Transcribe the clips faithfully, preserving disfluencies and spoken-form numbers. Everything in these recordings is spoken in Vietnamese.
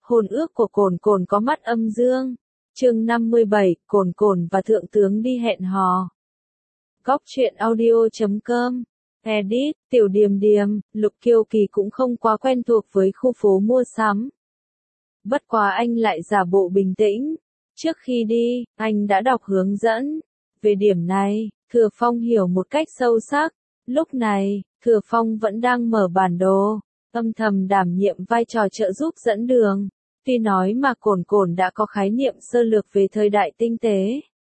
Hôn ước của Cồn Cồn có mắt âm dương. Chương năm mươi bảy, Cồn Cồn và Thượng tướng đi hẹn hò. Góc truyện audio chấm com. Edit, Tiểu Điềm Điềm, Lục Kiêu Kỳ cũng không quá quen thuộc với khu phố mua sắm. Bất quá anh lại giả bộ bình tĩnh. Trước khi đi, anh đã đọc hướng dẫn. Về điểm này, Thừa Phong hiểu một cách sâu sắc. Lúc này, Thừa Phong vẫn đang mở bản đồ, âm thầm đảm nhiệm vai trò trợ giúp dẫn đường. Tuy nói mà Cồn Cồn đã có khái niệm sơ lược về thời đại tinh tế,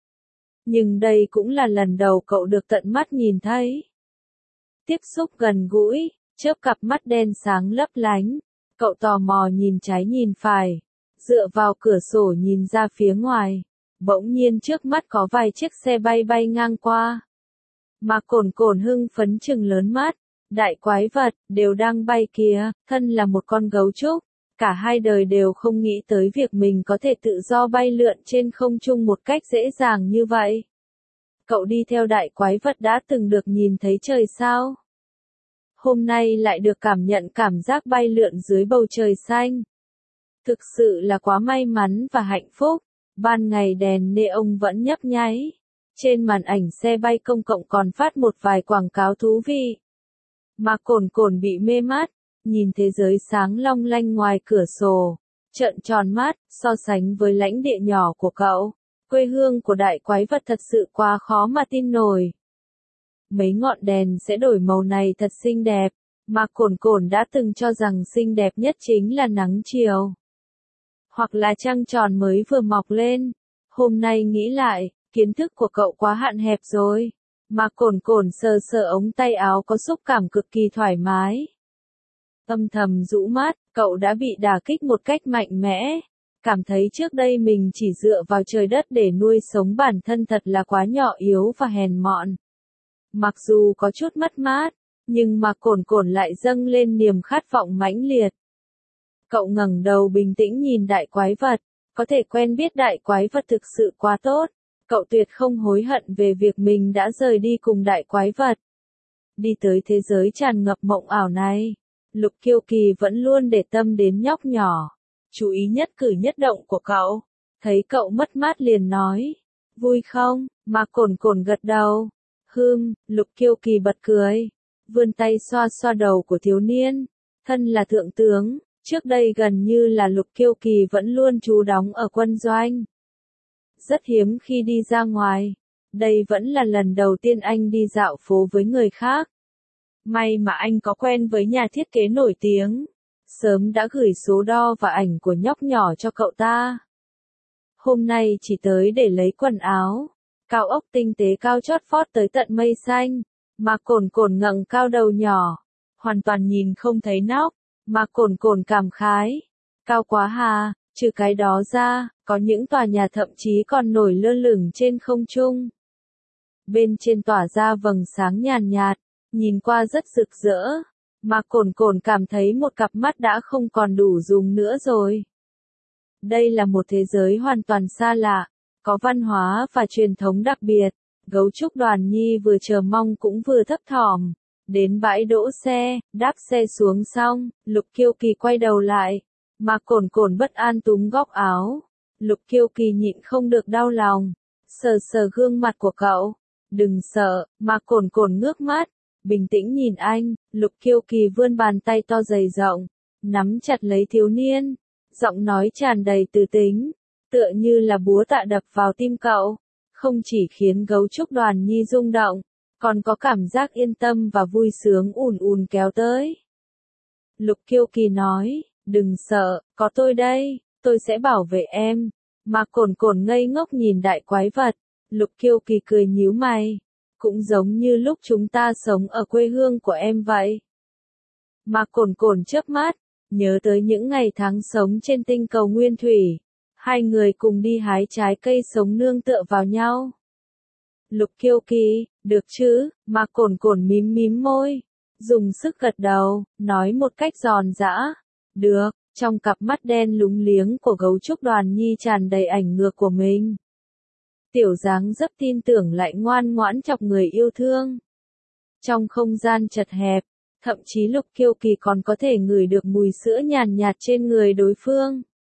nhưng đây cũng là lần đầu cậu được tận mắt nhìn thấy. Tiếp xúc gần gũi, chớp cặp mắt đen sáng lấp lánh, cậu tò mò nhìn trái nhìn phải, dựa vào cửa sổ nhìn ra phía ngoài, bỗng nhiên trước mắt có vài chiếc xe bay bay ngang qua. Mà Cồn Cồn hưng phấn trừng lớn mắt, đại quái vật, đều đang bay kìa, thân là một con gấu trúc. Cả hai đời đều không nghĩ tới việc mình có thể tự do bay lượn trên không trung một cách dễ dàng như vậy. Cậu đi theo đại quái vật đã từng được nhìn thấy trời sao? Hôm nay lại được cảm nhận cảm giác bay lượn dưới bầu trời xanh. Thực sự là quá may mắn và hạnh phúc. Ban ngày đèn neon vẫn nhấp nháy. Trên màn ảnh xe bay công cộng còn phát một vài quảng cáo thú vị. Mà Cồn Cồn bị mê mắt. Nhìn thế giới sáng long lanh ngoài cửa sổ, trợn tròn mắt, so sánh với lãnh địa nhỏ của cậu, quê hương của đại quái vật thật sự quá khó mà tin nổi. Mấy ngọn đèn sẽ đổi màu này thật xinh đẹp, mà Cồn Cồn đã từng cho rằng xinh đẹp nhất chính là nắng chiều, hoặc là trăng tròn mới vừa mọc lên. Hôm nay nghĩ lại, kiến thức của cậu quá hạn hẹp rồi, mà Cồn Cồn sờ sờ ống tay áo có xúc cảm cực kỳ thoải mái. Âm thầm rũ mắt, cậu đã bị đả kích một cách mạnh mẽ. Cảm thấy trước đây mình chỉ dựa vào trời đất để nuôi sống bản thân thật là quá nhỏ yếu và hèn mọn. Mặc dù có chút mất mát, nhưng mà Cồn Cồn lại dâng lên niềm khát vọng mãnh liệt. Cậu ngẩng đầu bình tĩnh nhìn đại quái vật, có thể quen biết đại quái vật thực sự quá tốt. Cậu tuyệt không hối hận về việc mình đã rời đi cùng đại quái vật. Đi tới thế giới tràn ngập mộng ảo này. Lục Kiêu Kỳ vẫn luôn để tâm đến nhóc nhỏ, chú ý nhất cử nhất động của cậu. Thấy cậu mất mát liền nói, vui không? Mà Cồn Cồn gật đầu. Hừm, Lục Kiêu Kỳ bật cười, vươn tay xoa xoa đầu của thiếu niên. Thân là thượng tướng, trước đây gần như là Lục Kiêu Kỳ vẫn luôn trú đóng ở quân doanh. Rất hiếm khi đi ra ngoài, đây vẫn là lần đầu tiên anh đi dạo phố với người khác. May mà anh có quen với nhà thiết kế nổi tiếng, sớm đã gửi số đo và ảnh của nhóc nhỏ cho cậu ta. Hôm nay chỉ tới để lấy quần áo, cao ốc tinh tế cao chót vót tới tận mây xanh, mà Cồn Cồn ngẩng cao đầu nhỏ, hoàn toàn nhìn không thấy nóc, mà Cồn Cồn cảm khái, cao quá hà, trừ cái đó ra, có những tòa nhà thậm chí còn nổi lơ lửng trên không trung. Bên trên tỏa ra vầng sáng nhàn nhạt. Nhìn qua rất rực rỡ, mà Cồn Cồn cảm thấy một cặp mắt đã không còn đủ dùng nữa rồi. Đây là một thế giới hoàn toàn xa lạ, có văn hóa và truyền thống đặc biệt. Gấu trúc Đoàn Nhi vừa chờ mong cũng vừa thấp thỏm. Đến bãi đỗ xe, đáp xe xuống xong, Lục Kiêu Kỳ quay đầu lại, mà Cồn Cồn bất an túm góc áo. Lục Kiêu Kỳ nhịn không được đau lòng, sờ sờ gương mặt của cậu. Đừng sợ, mà Cồn Cồn ngước mắt. Bình tĩnh nhìn anh, Lục Kiêu Kỳ vươn bàn tay to dày rộng, nắm chặt lấy thiếu niên, giọng nói tràn đầy từ tính, tựa như là búa tạ đập vào tim cậu, không chỉ khiến gấu trúc Đoàn Nhi rung động, còn có cảm giác yên tâm và vui sướng ùn ùn kéo tới. Lục Kiêu Kỳ nói, đừng sợ, có tôi đây, tôi sẽ bảo vệ em, mà Cồn Cồn ngây ngốc nhìn đại quái vật, Lục Kiêu Kỳ cười nhíu mày. Cũng giống như lúc chúng ta sống ở quê hương của em vậy. Mà Cồn Cồn chớp mắt, nhớ tới những ngày tháng sống trên tinh cầu nguyên thủy. Hai người cùng đi hái trái cây sống nương tựa vào nhau. Lục Kiêu Kỳ, được chứ, mà Cồn Cồn mím mím môi, dùng sức gật đầu, nói một cách giòn giã. Được, trong cặp mắt đen lúng liếng của gấu trúc Đoàn Nhi tràn đầy ảnh ngược của mình. Tiểu dáng dấp tin tưởng lại ngoan ngoãn chọc người yêu thương. Trong không gian chật hẹp, thậm chí Lục Kiêu Kỳ còn có thể ngửi được mùi sữa nhàn nhạt trên người đối phương.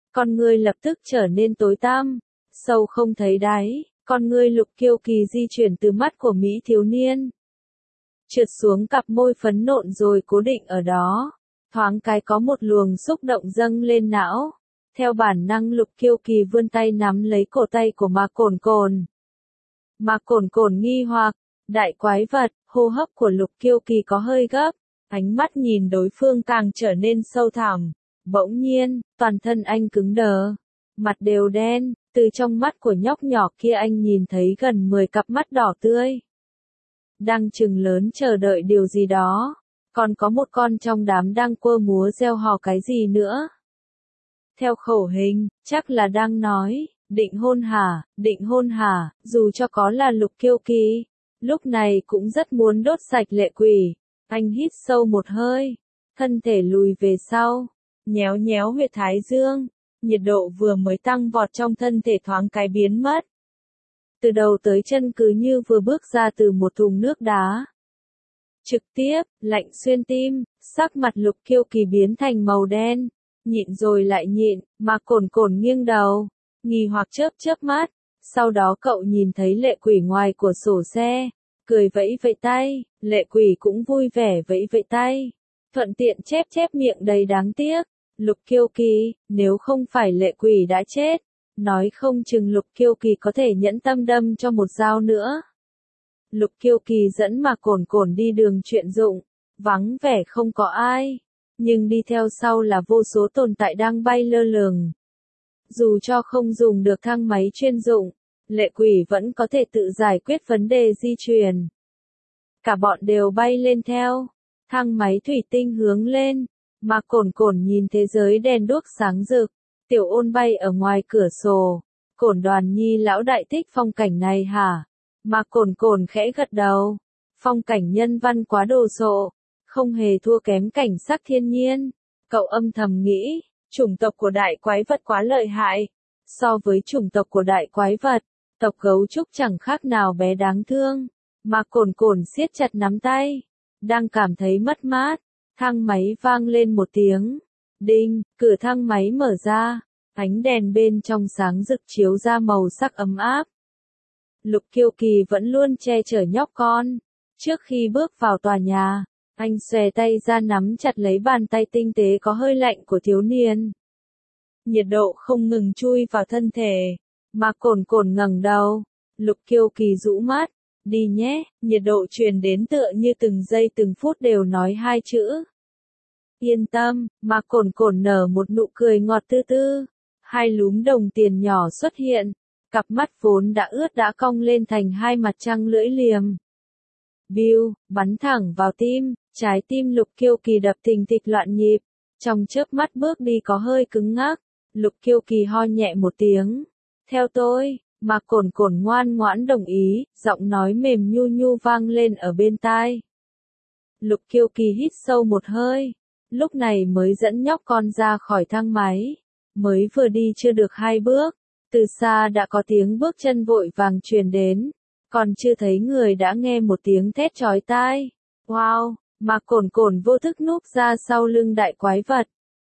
Con ngươi lập tức trở nên tối tăm, sâu không thấy đáy, con ngươi Lục Kiêu Kỳ di chuyển từ mắt của Mỹ thiếu niên. Trượt xuống cặp môi phấn nộn rồi cố định ở đó. Thoáng cái có một luồng xúc động dâng lên não. Theo bản năng Lục Kiêu Kỳ vươn tay nắm lấy cổ tay của Mạc Cồn Cồn. Mạc Cồn Cồn nghi hoặc, đại quái vật, hô hấp của Lục Kiêu Kỳ có hơi gấp, ánh mắt nhìn đối phương càng trở nên sâu thẳm. Bỗng nhiên, toàn thân anh cứng đờ, mặt đều đen, từ trong mắt của nhóc nhỏ kia anh nhìn thấy gần mười cặp mắt đỏ tươi. Đang trừng lớn chờ đợi điều gì đó, còn có một con trong đám đang quơ múa reo hò cái gì nữa. Theo khẩu hình, chắc là đang nói, định hôn hả, định hôn hả, dù cho có là Lục Kiêu Kỳ, lúc này cũng rất muốn đốt sạch lệ quỷ. Anh hít sâu một hơi, thân thể lùi về sau, nhéo nhéo huyệt thái dương, nhiệt độ vừa mới tăng vọt trong thân thể thoáng cái biến mất. Từ đầu tới chân cứ như vừa bước ra từ một thùng nước đá. Trực tiếp, lạnh xuyên tim, sắc mặt Lục Kiêu Kỳ biến thành màu đen, nhịn rồi lại nhịn, mà Cồn Cồn nghiêng đầu, nghi hoặc chớp chớp mắt, sau đó cậu nhìn thấy lệ quỷ ngoài của sổ xe, cười vẫy vẫy tay, lệ quỷ cũng vui vẻ vẫy vẫy tay, thuận tiện chép chép miệng đầy đáng tiếc. Lục Kiêu Kỳ, nếu không phải lệ quỷ đã chết, nói không chừng Lục Kiêu Kỳ có thể nhẫn tâm đâm cho một dao nữa. Lục Kiêu Kỳ dẫn Mạc Cồn Cồn đi đường chuyên dụng, vắng vẻ không có ai, nhưng đi theo sau là vô số tồn tại đang bay lơ lửng. Dù cho không dùng được thang máy chuyên dụng, lệ quỷ vẫn có thể tự giải quyết vấn đề di chuyển. Cả bọn đều bay lên theo, thang máy thủy tinh hướng lên. Mạc Cồn Cồn nhìn thế giới đèn đuốc sáng rực, Tiểu Ôn bay ở ngoài cửa sổ, Cổn Đoàn Nhi lão đại thích phong cảnh này hả? Mạc Cồn Cồn khẽ gật đầu, phong cảnh nhân văn quá đồ sộ, không hề thua kém cảnh sắc thiên nhiên. Cậu âm thầm nghĩ, chủng tộc của đại quái vật quá lợi hại, so với chủng tộc của đại quái vật, tộc gấu trúc chẳng khác nào bé đáng thương. Mạc Cồn Cồn siết chặt nắm tay, đang cảm thấy mất mát. Thang máy vang lên một tiếng. Đinh, cửa thang máy mở ra. Ánh đèn bên trong sáng rực chiếu ra màu sắc ấm áp. Lục Kiêu Kỳ vẫn luôn che chở nhóc con. Trước khi bước vào tòa nhà, anh xòe tay ra nắm chặt lấy bàn tay tinh tế có hơi lạnh của thiếu niên. Nhiệt độ không ngừng chui vào thân thể. Mạc Cồn Cồn ngẩng đầu. Lục Kiêu Kỳ rũ mắt. Đi nhé, nhiệt độ truyền đến tựa như từng giây từng phút đều nói hai chữ. Yên tâm, Mạc Cồn Cồn nở một nụ cười ngọt tư tư. Hai lúm đồng tiền nhỏ xuất hiện, cặp mắt vốn đã ướt đã cong lên thành hai mặt trăng lưỡi liềm. Biu, bắn thẳng vào tim, trái tim Lục Kiêu Kỳ đập thình thịch loạn nhịp, trong chớp mắt bước đi có hơi cứng ngắc. Lục Kiêu Kỳ ho nhẹ một tiếng. Theo tôi. Mạc Cồn Cồn ngoan ngoãn đồng ý, giọng nói mềm nhu nhu vang lên ở bên tai. Lục Kiêu Kỳ hít sâu một hơi, lúc này mới dẫn nhóc con ra khỏi thang máy. Mới vừa đi chưa được hai bước, từ xa đã có tiếng bước chân vội vàng truyền đến, còn chưa thấy người đã nghe một tiếng thét chói tai. Wow, Mạc Cồn Cồn vô thức núp ra sau lưng đại quái vật.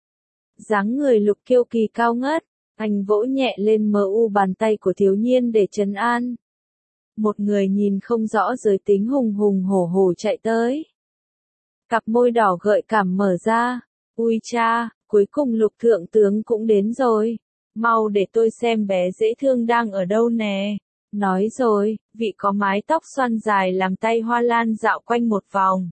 Dáng người Lục Kiêu Kỳ cao ngất. Anh vỗ nhẹ lên mờ u bàn tay của thiếu niên để trấn an. Một người nhìn không rõ giới tính hùng hùng hổ hổ chạy tới. Cặp môi đỏ gợi cảm mở ra. Ui cha, cuối cùng Lục thượng tướng cũng đến rồi. Mau để tôi xem bé dễ thương đang ở đâu nè. Nói rồi, vị có mái tóc xoăn dài làm tay hoa lan dạo quanh một vòng.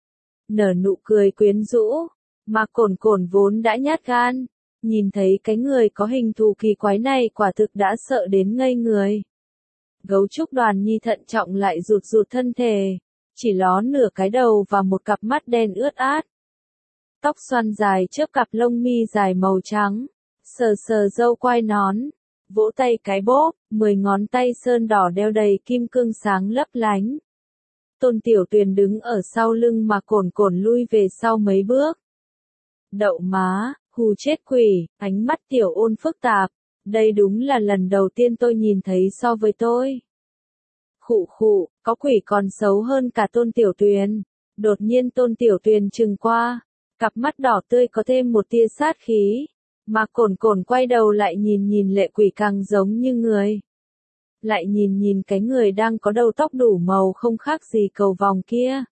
Nở nụ cười quyến rũ. Mạc Cồn Cồn vốn đã nhát gan. Nhìn thấy cái người có hình thù kỳ quái này quả thực đã sợ đến ngây người. Gấu trúc Đoàn Nhi thận trọng lại rụt rụt thân thể, chỉ ló nửa cái đầu và một cặp mắt đen ướt át. Tóc xoăn dài chớp cặp lông mi dài màu trắng, sờ sờ râu quai nón, vỗ tay cái bóp, mười ngón tay sơn đỏ đeo đầy kim cương sáng lấp lánh. Tôn Tiểu Tuyền đứng ở sau lưng Mạc Cồn Cồn lui về sau mấy bước. Đậu má. Hù chết quỷ, ánh mắt Tiểu Ôn phức tạp. Đây đúng là lần đầu tiên tôi nhìn thấy so với tôi. Khụ khụ, có quỷ còn xấu hơn cả Tôn Tiểu Tuyền. Đột nhiên Tôn Tiểu Tuyền trừng qua. Cặp mắt đỏ tươi có thêm một tia sát khí. Mạc Cồn Cồn quay đầu lại nhìn nhìn lệ quỷ càng giống như người. Lại nhìn nhìn cái người đang có đầu tóc đủ màu không khác gì cầu vòng kia.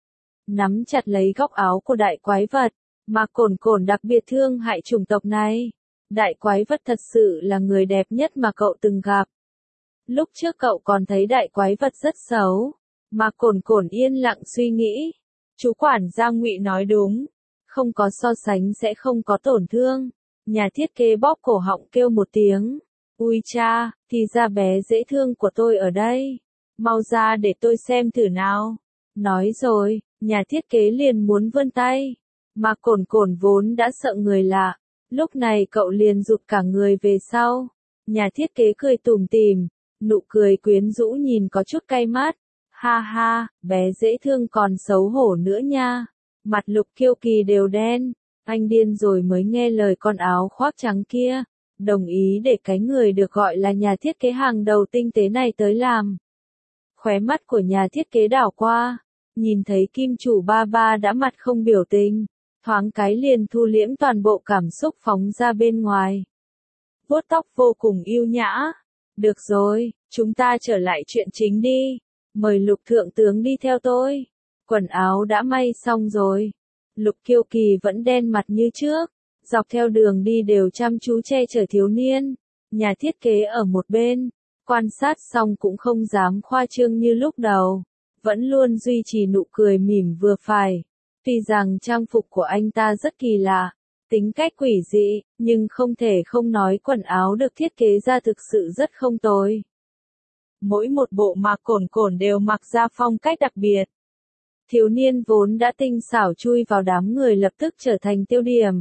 Nắm chặt lấy góc áo của đại quái vật, Mạc Cồn Cồn đặc biệt thương hại chủng tộc này. Đại quái vật thật sự là người đẹp nhất mà cậu từng gặp. Lúc trước cậu còn thấy đại quái vật rất xấu. Mạc Cồn Cồn yên lặng suy nghĩ. Chú quản gia Ngụy nói đúng. Không có so sánh sẽ không có tổn thương. Nhà thiết kế bóp cổ họng kêu một tiếng. Ui cha, thì ra bé dễ thương của tôi ở đây. Mau ra để tôi xem thử nào. Nói rồi, nhà thiết kế liền muốn vươn tay. Mạc Cồn Cồn vốn đã sợ người lạ. Lúc này cậu liền rụt cả người về sau. Nhà thiết kế cười tủm tỉm, nụ cười quyến rũ nhìn có chút cay mắt. Ha ha, bé dễ thương còn xấu hổ nữa nha. Mặt Lục Kiêu Kỳ đều đen. Anh điên rồi mới nghe lời con áo khoác trắng kia. Đồng ý để cái người được gọi là nhà thiết kế hàng đầu tinh tế này tới làm. Khóe mắt của nhà thiết kế đảo qua. Nhìn thấy kim chủ ba ba đã mặt không biểu tình. Thoáng cái liền thu liễm toàn bộ cảm xúc phóng ra bên ngoài. Vuốt tóc vô cùng yêu nhã. Được rồi, chúng ta trở lại chuyện chính đi. Mời Lục thượng tướng đi theo tôi. Quần áo đã may xong rồi. Lục Kiêu Kỳ vẫn đen mặt như trước. Dọc theo đường đi đều chăm chú che chở thiếu niên. Nhà thiết kế ở một bên. Quan sát xong cũng không dám khoa trương như lúc đầu. Vẫn luôn duy trì nụ cười mỉm vừa phải. Tuy rằng trang phục của anh ta rất kỳ lạ, tính cách quỷ dị, nhưng không thể không nói quần áo được thiết kế ra thực sự rất không tồi. Mỗi một bộ Mạc Cồn Cồn đều mặc ra phong cách đặc biệt. Thiếu niên vốn đã tinh xảo chui vào đám người lập tức trở thành tiêu điểm.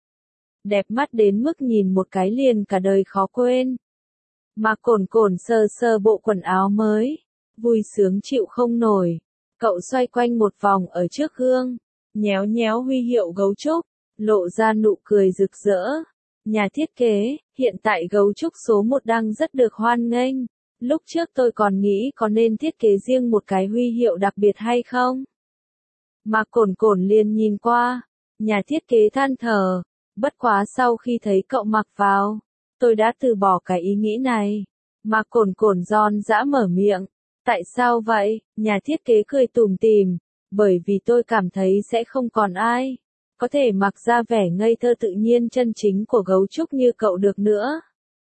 Đẹp mắt đến mức nhìn một cái liền cả đời khó quên. Mạc Cồn Cồn sờ sờ bộ quần áo mới, vui sướng chịu không nổi. Cậu xoay quanh một vòng ở trước gương, nhéo nhéo huy hiệu gấu trúc, lộ ra nụ cười rực rỡ. Nhà thiết kế, hiện tại gấu trúc số một đang rất được hoan nghênh. Lúc trước tôi còn nghĩ có nên thiết kế riêng một cái huy hiệu đặc biệt hay không? Mạc Cồn Cồn liền nhìn qua, nhà thiết kế than thở, bất quá sau khi thấy cậu mặc vào, tôi đã từ bỏ cái ý nghĩ này. Mạc Cồn Cồn giòn giã mở miệng, tại sao vậy? Nhà thiết kế cười tủm tỉm, bởi vì tôi cảm thấy sẽ không còn ai có thể mặc ra vẻ ngây thơ tự nhiên chân chính của gấu trúc như cậu được nữa.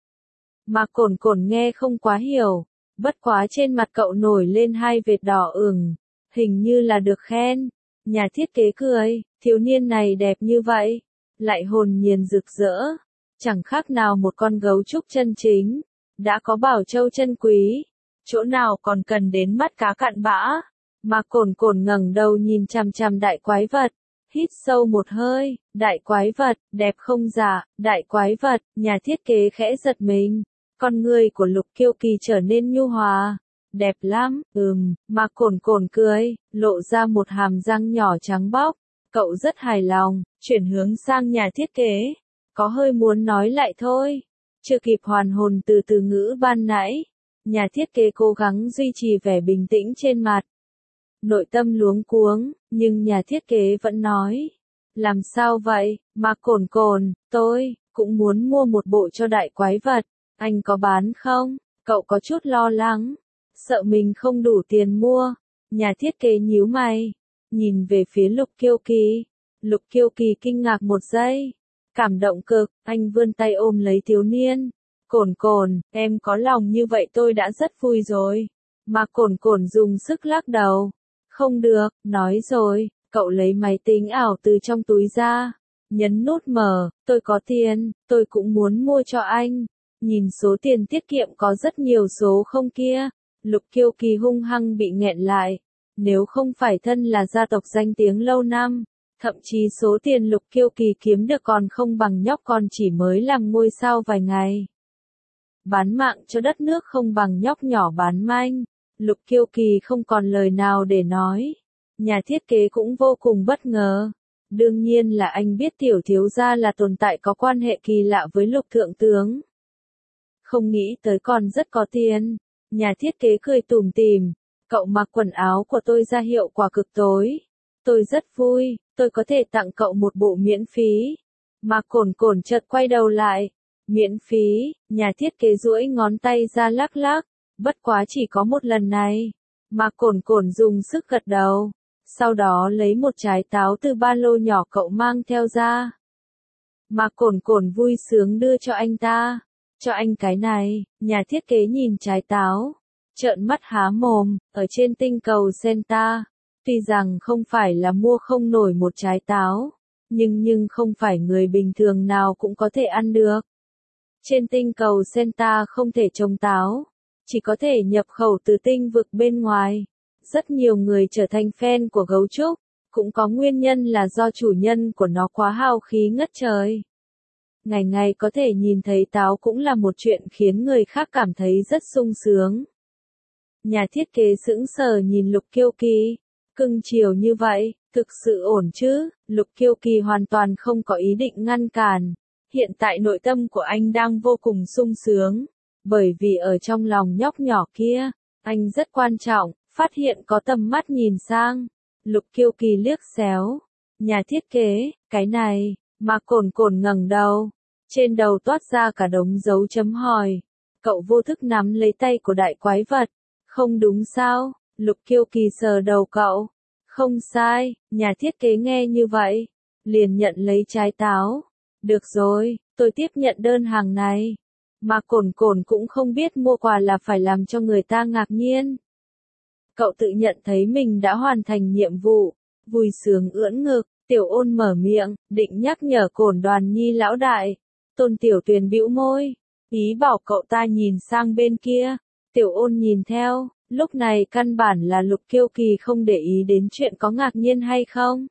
Mạc Cồn Cồn nghe không quá hiểu, bất quá trên mặt cậu nổi lên hai vệt đỏ ửng, hình như là được khen. Nhà thiết kế cười, thiếu niên này đẹp như vậy, lại hồn nhiên rực rỡ, chẳng khác nào một con gấu trúc chân chính, đã có bảo châu chân quý, chỗ nào còn cần đến mắt cá cặn bã. Mạc Cồn Cồn ngẩng đầu nhìn chằm chằm đại quái vật, hít sâu một hơi, đại quái vật, đẹp không dạ, đại quái vật, nhà thiết kế khẽ giật mình, con người của Lục Kiêu Kỳ trở nên nhu hòa, đẹp lắm, ừm, Mạc Cồn Cồn cười, lộ ra một hàm răng nhỏ trắng bóc, cậu rất hài lòng, chuyển hướng sang nhà thiết kế, có hơi muốn nói lại thôi, chưa kịp hoàn hồn từ từ ngữ ban nãy, nhà thiết kế cố gắng duy trì vẻ bình tĩnh trên mặt. Nội tâm luống cuống, nhưng nhà thiết kế vẫn nói. Làm sao vậy, Mạc Cồn Cồn, tôi, cũng muốn mua một bộ cho đại quái vật, anh có bán không? Cậu có chút lo lắng, sợ mình không đủ tiền mua. Nhà thiết kế nhíu mày, nhìn về phía Lục Kiêu Kỳ. Lục Kiêu Kỳ kinh ngạc một giây, cảm động cực, anh vươn tay ôm lấy thiếu niên. Cồn Cồn, em có lòng như vậy tôi đã rất vui rồi. Mạc Cồn Cồn dùng sức lắc đầu. Không được, nói rồi, cậu lấy máy tính ảo từ trong túi ra, nhấn nút mở, tôi có tiền, tôi cũng muốn mua cho anh. Nhìn số tiền tiết kiệm có rất nhiều số không kia, Lục Kiêu Kỳ hung hăng bị nghẹn lại. Nếu không phải thân là gia tộc danh tiếng lâu năm, thậm chí số tiền Lục Kiêu Kỳ kiếm được còn không bằng nhóc con chỉ mới làm ngôi sao vài ngày. Bán mạng cho đất nước không bằng nhóc nhỏ bán manh. Lục Kiêu Kỳ không còn lời nào để nói. Nhà thiết kế cũng vô cùng bất ngờ. Đương nhiên là anh biết tiểu thiếu gia là tồn tại có quan hệ kỳ lạ với Lục thượng tướng. Không nghĩ tới còn rất có tiền. Nhà thiết kế cười tủm tỉm. Cậu mặc quần áo của tôi ra hiệu quả cực tối. Tôi rất vui, tôi có thể tặng cậu một bộ miễn phí. Mạc Cồn Cồn chợt quay đầu lại. Miễn phí, nhà thiết kế duỗi ngón tay ra lắc lắc. Bất quá chỉ có một lần này. Mạc Cồn Cồn dùng sức gật đầu. Sau đó lấy một trái táo từ ba lô nhỏ cậu mang theo ra. Mạc Cồn Cồn vui sướng đưa cho anh ta. Cho anh cái này, nhà thiết kế nhìn trái táo. Trợn mắt há mồm, ở trên tinh cầu Senta. Tuy rằng không phải là mua không nổi một trái táo. Nhưng nhưng không phải người bình thường nào cũng có thể ăn được. Trên tinh cầu Senta không thể trồng táo. Chỉ có thể nhập khẩu từ tinh vực bên ngoài. Rất nhiều người trở thành fan của gấu trúc. Cũng có nguyên nhân là do chủ nhân của nó quá hào khí ngất trời. Ngày ngày có thể nhìn thấy táo cũng là một chuyện khiến người khác cảm thấy rất sung sướng. Nhà thiết kế sững sờ nhìn Lục Kiêu Kỳ. Cưng chiều như vậy, thực sự ổn chứ? Lục Kiêu Kỳ hoàn toàn không có ý định ngăn cản. Hiện tại nội tâm của anh đang vô cùng sung sướng. Bởi vì ở trong lòng nhóc nhỏ kia, anh rất quan trọng, phát hiện có tầm mắt nhìn sang. Lục Kiêu Kỳ liếc xéo. Nhà thiết kế, cái này, Mạc Cồn Cồn ngẩng đầu. Trên đầu toát ra cả đống dấu chấm hỏi. Cậu vô thức nắm lấy tay của đại quái vật. Không đúng sao? Lục Kiêu Kỳ sờ đầu cậu. Không sai, nhà thiết kế nghe như vậy. Liền nhận lấy trái táo. Được rồi, tôi tiếp nhận đơn hàng này. Mạc Cồn Cồn cũng không biết mua quà là phải làm cho người ta ngạc nhiên. Cậu tự nhận thấy mình đã hoàn thành nhiệm vụ. Vui sướng ưỡn ngực, Tiểu Ôn mở miệng, định nhắc nhở Cổn Đoàn Nhi lão đại. Tôn Tiểu Tuyền bĩu môi, ý bảo cậu ta nhìn sang bên kia. Tiểu Ôn nhìn theo, lúc này căn bản là Lục Kiêu Kỳ không để ý đến chuyện có ngạc nhiên hay không.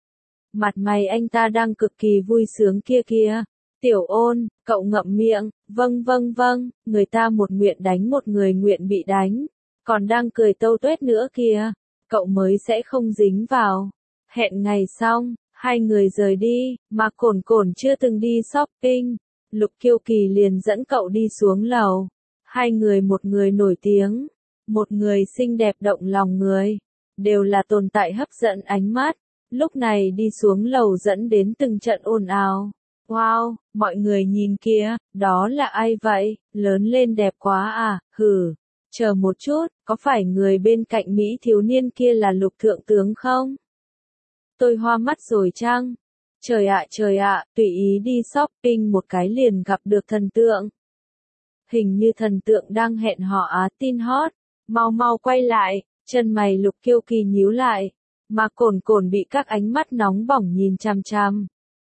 Mặt mày anh ta đang cực kỳ vui sướng kia kia. Tiểu Ôn, cậu ngậm miệng, vâng vâng vâng, người ta một nguyện đánh một người nguyện bị đánh. Còn đang cười tâu tuét nữa kìa, cậu mới sẽ không dính vào. Hẹn ngày xong, hai người rời đi, mà Cồn Cồn chưa từng đi shopping. Lục Kiêu Kỳ liền dẫn cậu đi xuống lầu. Hai người, một người nổi tiếng, một người xinh đẹp động lòng người, đều là tồn tại hấp dẫn ánh mắt. Lúc này đi xuống lầu dẫn đến từng trận ồn ào. Wow, mọi người nhìn kìa, đó là ai vậy, lớn lên đẹp quá à, hừ. Chờ một chút, có phải người bên cạnh Mỹ thiếu niên kia là Lục thượng tướng không? Tôi hoa mắt rồi chăng? Trời ạ trời ạ, tùy ý đi shopping một cái liền gặp được thần tượng. Hình như thần tượng đang hẹn hò á tin hot. Mau mau quay lại, chân mày Lục Kiêu Kỳ nhíu lại. Mà Cồn Cồn bị các ánh mắt nóng bỏng nhìn chằm chằm.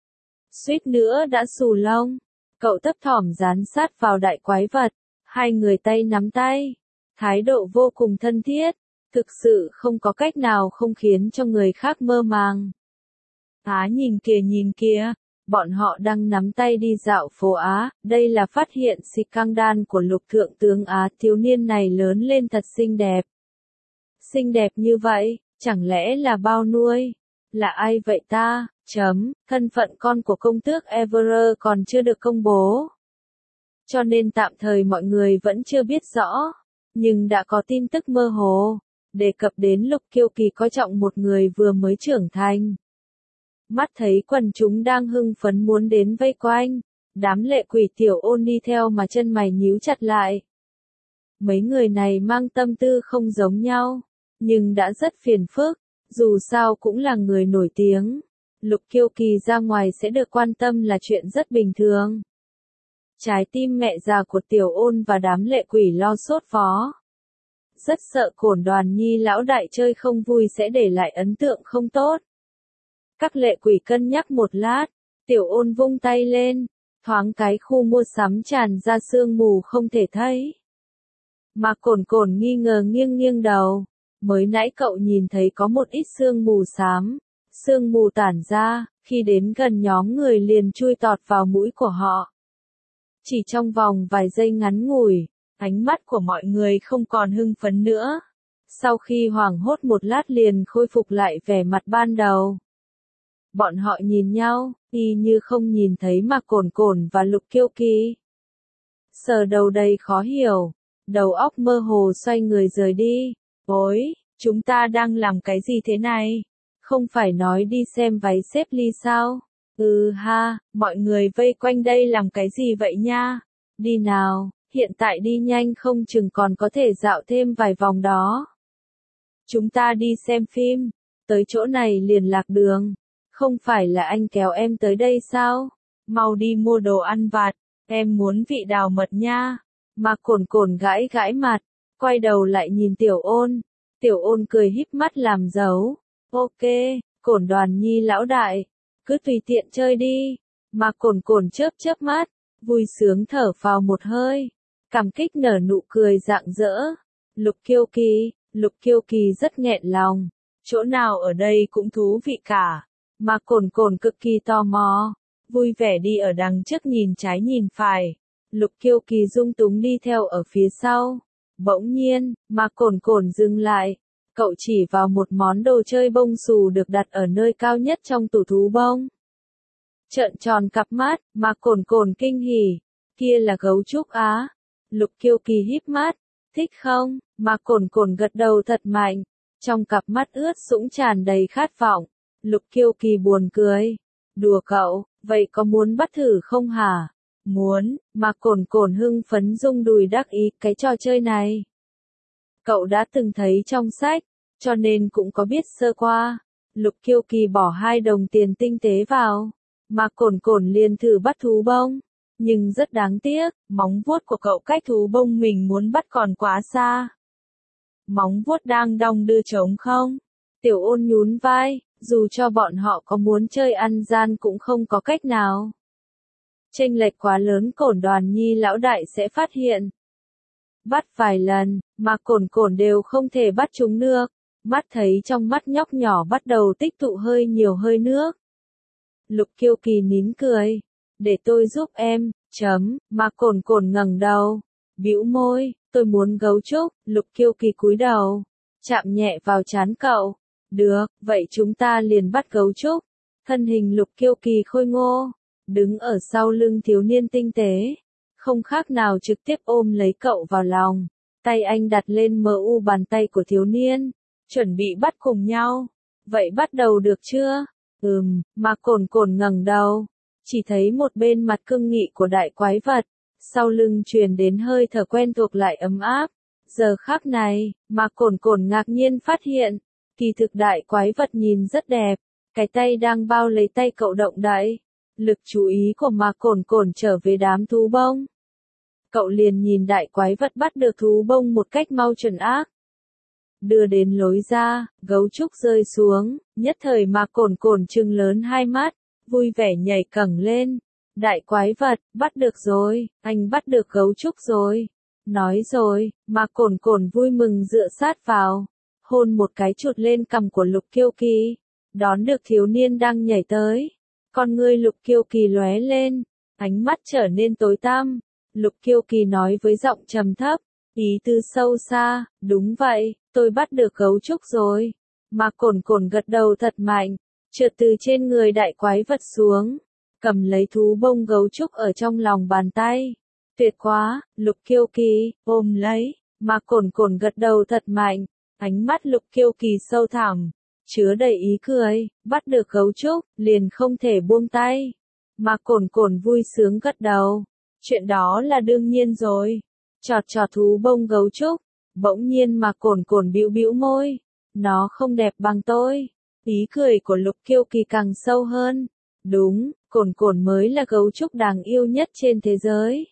Suýt nữa đã xù lông. Cậu thấp thỏm dán sát vào đại quái vật. Hai người tay nắm tay. Thái độ vô cùng thân thiết. Thực sự không có cách nào không khiến cho người khác mơ màng. Á nhìn kìa nhìn kìa. Bọn họ đang nắm tay đi dạo phố Á. Đây là phát hiện scandal của Lục thượng tướng Á. Thiếu niên này lớn lên thật xinh đẹp. Xinh đẹp như vậy, chẳng lẽ là bao nuôi? Là ai vậy ta? Chấm, thân phận con của công tước Everett còn chưa được công bố. Cho nên tạm thời mọi người vẫn chưa biết rõ. Nhưng đã có tin tức mơ hồ. Đề cập đến Lục Kiêu Kỳ coi trọng một người vừa mới trưởng thành. Mắt thấy quần chúng đang hưng phấn muốn đến vây quanh. Đám lệ quỷ Tiểu Ôn đi theo mà chân mày nhíu chặt lại. Mấy người này mang tâm tư không giống nhau. Nhưng đã rất phiền phức. Dù sao cũng là người nổi tiếng. Lục Kiêu Kỳ ra ngoài sẽ được quan tâm là chuyện rất bình thường. Trái tim mẹ già của Tiểu Ôn và đám lệ quỷ lo sốt vó. Rất sợ Cổn Đoàn Nhi lão đại chơi không vui sẽ để lại ấn tượng không tốt. Các lệ quỷ cân nhắc một lát. Tiểu Ôn vung tay lên. Thoáng cái khu mua sắm tràn ra sương mù không thể thấy. Mà Cồn Cồn nghi ngờ nghiêng nghiêng đầu. Mới nãy cậu nhìn thấy có một ít sương mù xám. Sương mù tản ra, khi đến gần nhóm người liền chui tọt vào mũi của họ. Chỉ trong vòng vài giây ngắn ngủi, ánh mắt của mọi người không còn hưng phấn nữa. Sau khi hoảng hốt một lát liền khôi phục lại vẻ mặt ban đầu. Bọn họ nhìn nhau, y như không nhìn thấy Mạc Cồn Cồn và Lục Kiêu Kỳ. Sờ đầu đầy khó hiểu, đầu óc mơ hồ xoay người rời đi. Ôi, chúng ta đang làm cái gì thế này? Không phải nói đi xem váy xếp ly sao? Ừ ha, mọi người vây quanh đây làm cái gì vậy nha? Đi nào, hiện tại đi nhanh không chừng còn có thể dạo thêm vài vòng đó. Chúng ta đi xem phim, tới chỗ này liền lạc đường. Không phải là anh kéo em tới đây sao? Mau đi mua đồ ăn vặt, em muốn vị đào mật nha. Mà cồn cồn gãi gãi mặt, quay đầu lại nhìn Tiểu Ôn. Tiểu Ôn cười híp mắt làm dấu. Ok, Cổn Đoàn Nhi lão đại, cứ tùy tiện chơi đi. Mà cồn cồn chớp chớp mắt, vui sướng thở phào một hơi, cảm kích nở nụ cười rạng rỡ. Lục Kiêu Kỳ, Lục Kiêu Kỳ rất nghẹn lòng, chỗ nào ở đây cũng thú vị cả. Mà cồn cồn cực kỳ tò mò, vui vẻ đi ở đằng trước nhìn trái nhìn phải. Lục Kiêu Kỳ dung túng đi theo ở phía sau. Bỗng nhiên, mà cồn cồn dừng lại. Cậu chỉ vào một món đồ chơi bông xù được đặt ở nơi cao nhất trong tủ thú bông. Trợn tròn cặp mắt, mà cồn cồn kinh hỉ. Kia là gấu trúc á. Lục Kiêu Kỳ híp mắt. Thích không? Mà cồn cồn gật đầu thật mạnh. Trong cặp mắt ướt sũng tràn đầy khát vọng. Lục Kiêu Kỳ buồn cười. Đùa cậu, vậy có muốn bắt thử không hả? Muốn, mà cồn cồn hưng phấn rung đùi đắc ý cái trò chơi này. Cậu đã từng thấy trong sách, cho nên cũng có biết sơ qua. Lục Kiêu Kỳ bỏ hai đồng tiền tinh tế vào, mà cồn cồn liền thử bắt thú bông. Nhưng rất đáng tiếc, móng vuốt của cậu cách thú bông mình muốn bắt còn quá xa. Móng vuốt đang đong đưa trống không? Tiểu Ôn nhún vai, dù cho bọn họ có muốn chơi ăn gian cũng không có cách nào. Chênh lệch quá lớn Cổn Đoàn Nhi lão đại sẽ phát hiện. Bắt vài lần, mà cồn cồn đều không thể bắt chúng được. Mắt thấy trong mắt nhóc nhỏ bắt đầu tích tụ hơi nhiều hơi nước. Lục Kiêu Kỳ nín cười. Để tôi giúp em, chấm, mà cồn cồn ngẩng đầu. Bĩu môi, tôi muốn gấu trúc. Lục Kiêu Kỳ cúi đầu, chạm nhẹ vào trán cậu. Được, vậy chúng ta liền bắt gấu trúc. Thân hình Lục Kiêu Kỳ khôi ngô, đứng ở sau lưng thiếu niên tinh tế. Không khác nào trực tiếp ôm lấy cậu vào lòng. Tay anh đặt lên mờ u bàn tay của thiếu niên. Chuẩn bị bắt cùng nhau. Vậy bắt đầu được chưa? Ừm, mà cồn cồn ngẩng đầu. Chỉ thấy một bên mặt cương nghị của đại quái vật. Sau lưng truyền đến hơi thở quen thuộc lại ấm áp. Giờ khắc này, mà cồn cồn ngạc nhiên phát hiện. Kỳ thực đại quái vật nhìn rất đẹp. Cái tay đang bao lấy tay cậu động đậy. Lực chú ý của mà cồn cồn trở về đám thú bông. Cậu liền nhìn đại quái vật bắt được thú bông một cách mau chuẩn ác. Đưa đến lối ra, gấu trúc rơi xuống, nhất thời mà cồn cồn trừng lớn hai mắt, vui vẻ nhảy cẳng lên. Đại quái vật, bắt được rồi, anh bắt được gấu trúc rồi. Nói rồi, mà cồn cồn vui mừng dựa sát vào, hôn một cái chụt lên cằm của Lục Kiêu Kỳ, đón được thiếu niên đang nhảy tới. Con ngươi Lục Kiêu Kỳ lóe lên, ánh mắt trở nên tối tăm. Lục Kiêu Kỳ nói với giọng trầm thấp, ý tư sâu xa, đúng vậy, tôi bắt được gấu trúc rồi. Mà cồn cồn gật đầu thật mạnh, trượt từ trên người đại quái vật xuống, cầm lấy thú bông gấu trúc ở trong lòng bàn tay. Tuyệt quá, Lục Kiêu Kỳ, ôm lấy, mà cồn cồn gật đầu thật mạnh, ánh mắt Lục Kiêu Kỳ sâu thẳm, chứa đầy ý cười, bắt được gấu trúc, liền không thể buông tay. Mà cồn cồn vui sướng gật đầu. Chuyện đó là đương nhiên rồi. Chọt chọt thú bông gấu trúc. Bỗng nhiên mà cồn cồn bĩu bĩu môi. Nó không đẹp bằng tôi. Ý cười của Lục Kiêu Kỳ càng sâu hơn. Đúng, cồn cồn mới là gấu trúc đáng yêu nhất trên thế giới.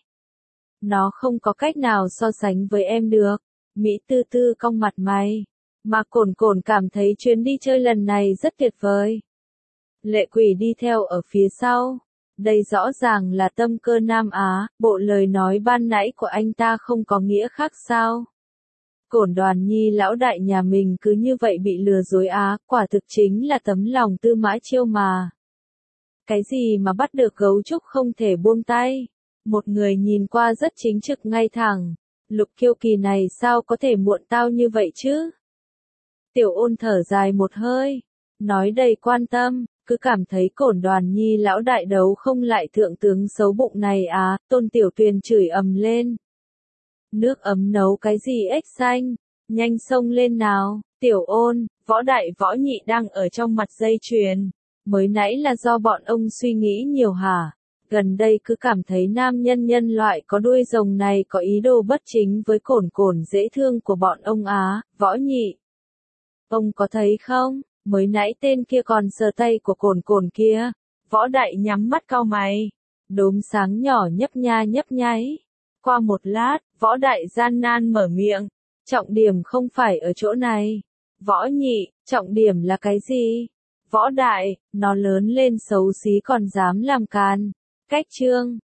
Nó không có cách nào so sánh với em được. Mỹ tư tư cong mặt mày. Mà cồn cồn cảm thấy chuyến đi chơi lần này rất tuyệt vời. Lệ Quỷ đi theo ở phía sau. Đây rõ ràng là tâm cơ Nam Á, bộ lời nói ban nãy của anh ta không có nghĩa khác sao? Cổn Đoàn Nhi lão đại nhà mình cứ như vậy bị lừa dối á, quả thực chính là tấm lòng Tư Mã Chiêu mà. Cái gì mà bắt được gấu trúc không thể buông tay? Một người nhìn qua rất chính trực ngay thẳng. Lục Kiêu Kỳ này sao có thể muộn tao như vậy chứ? Tiểu Ôn thở dài một hơi, nói đầy quan tâm. Cứ cảm thấy Cổn Đoàn Nhi lão đại đấu không lại thượng tướng xấu bụng này à, Tôn Tiểu Tuyền chửi ầm lên. Nước ấm nấu cái gì ếch xanh, nhanh xông lên nào. Tiểu Ôn, võ đại võ nhị đang ở trong mặt dây chuyền. Mới nãy là do bọn ông suy nghĩ nhiều hả? Gần đây cứ cảm thấy nam nhân nhân loại có đuôi rồng này có ý đồ bất chính với cồn cồn dễ thương của bọn ông á, Võ Nhị. Ông có thấy không, mới nãy tên kia còn sờ tay của cồn cồn kia. Võ Đại nhắm mắt cau mày. Đốm sáng nhỏ nhấp nha nhấp nháy. Qua một lát, Võ Đại gian nan mở miệng. Trọng điểm không phải ở chỗ này. Võ Nhị, trọng điểm là cái gì? Võ Đại, nó lớn lên xấu xí còn dám làm càn. Cách chương